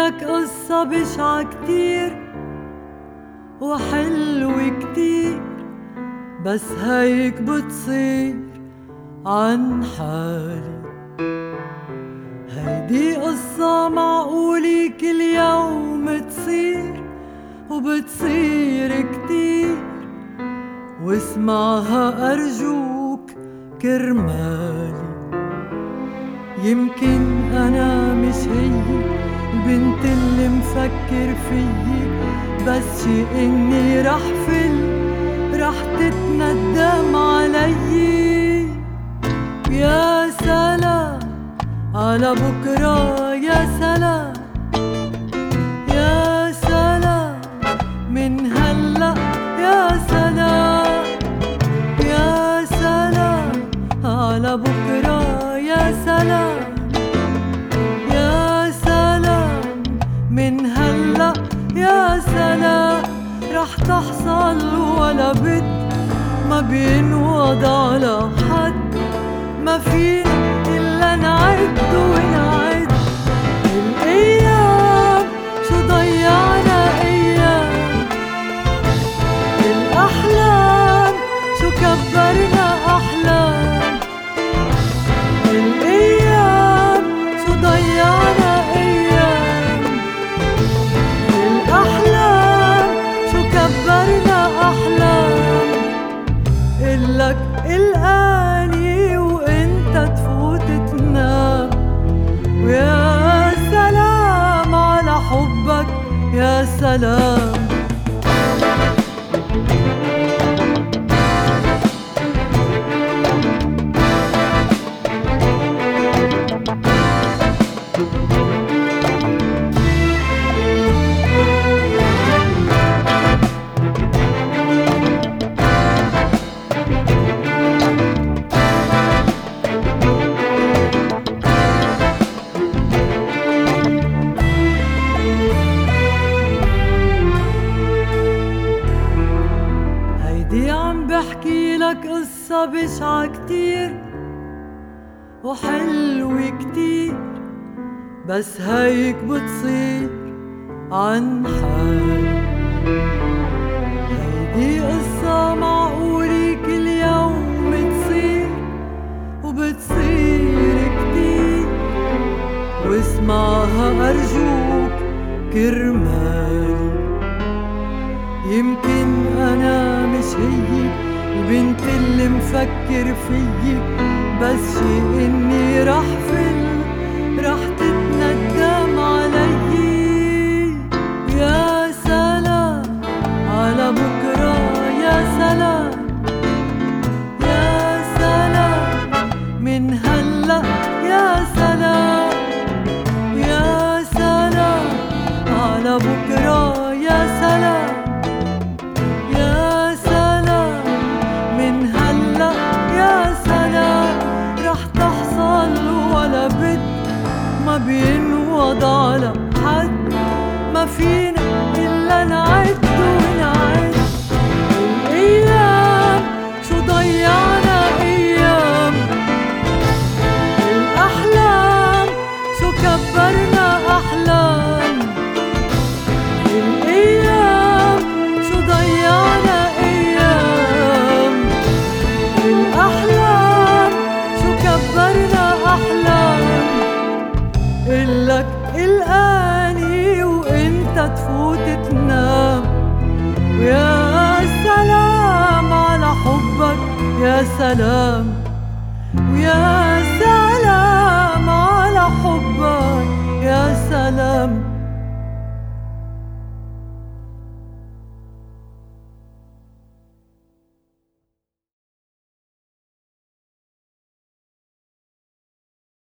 لك قصة بشعة كتير وحلوة كتير، بس هيك بتصير عن حالي. هيدي قصة معقولة كل يوم تصير وبتصير كتير، واسمعها أرجوك كرمالي. يمكن أنا مش هي البنت اللي مفكر فيي، بس شي إني رح تتندم علي. يا سلام على بكرة، يا سلام يا سلام من هلأ، يا سلام يا سلام على بكرة، يا سلام يا سلام من هلأ، يا سلام. رح تحصل ولا بد ما بينوض على حد، ما فينا إلا نعد ونعد الأيام. شو ضيعنا أيام الأحلام، شو كبرنا أحلام الأيام. شو ضيعنا أيام الأحلام، شو كبرنا أحلام. إلك الآني وإنت تفوت تنام، ويا سلام على حبك، يا سلام. عم بحكي لك قصة بشعة كتير وحلوة كتير، بس هيك بتصير عن حالي. هيدي قصة معقولة كل يوم تصير وبتصير كتير، واسمعها أرجوك كرمالي. يمكن أنا مش هي البنت اللي مفكر فيي، بس شي إني رح تتندم علي. يا سلام على بكرة، يا سلام يا سلام من هلأ، يا سلام يا سلام على بكرة، يا سلام يا سلام من هلأ، يا سلام. رح تحصل ولا بد ما بينوض على حد، ما فينا إلا نعد ونعد الأيام. شو ضيعنا أيام الأحلام، شو كبرنا أحلام الأيام. شو ضيعنا أيام الأحلام، شو كبرنا أحلام. إلك الآني وإنت تفوت تنام، ويا سلام على حبك، يا سلام ويا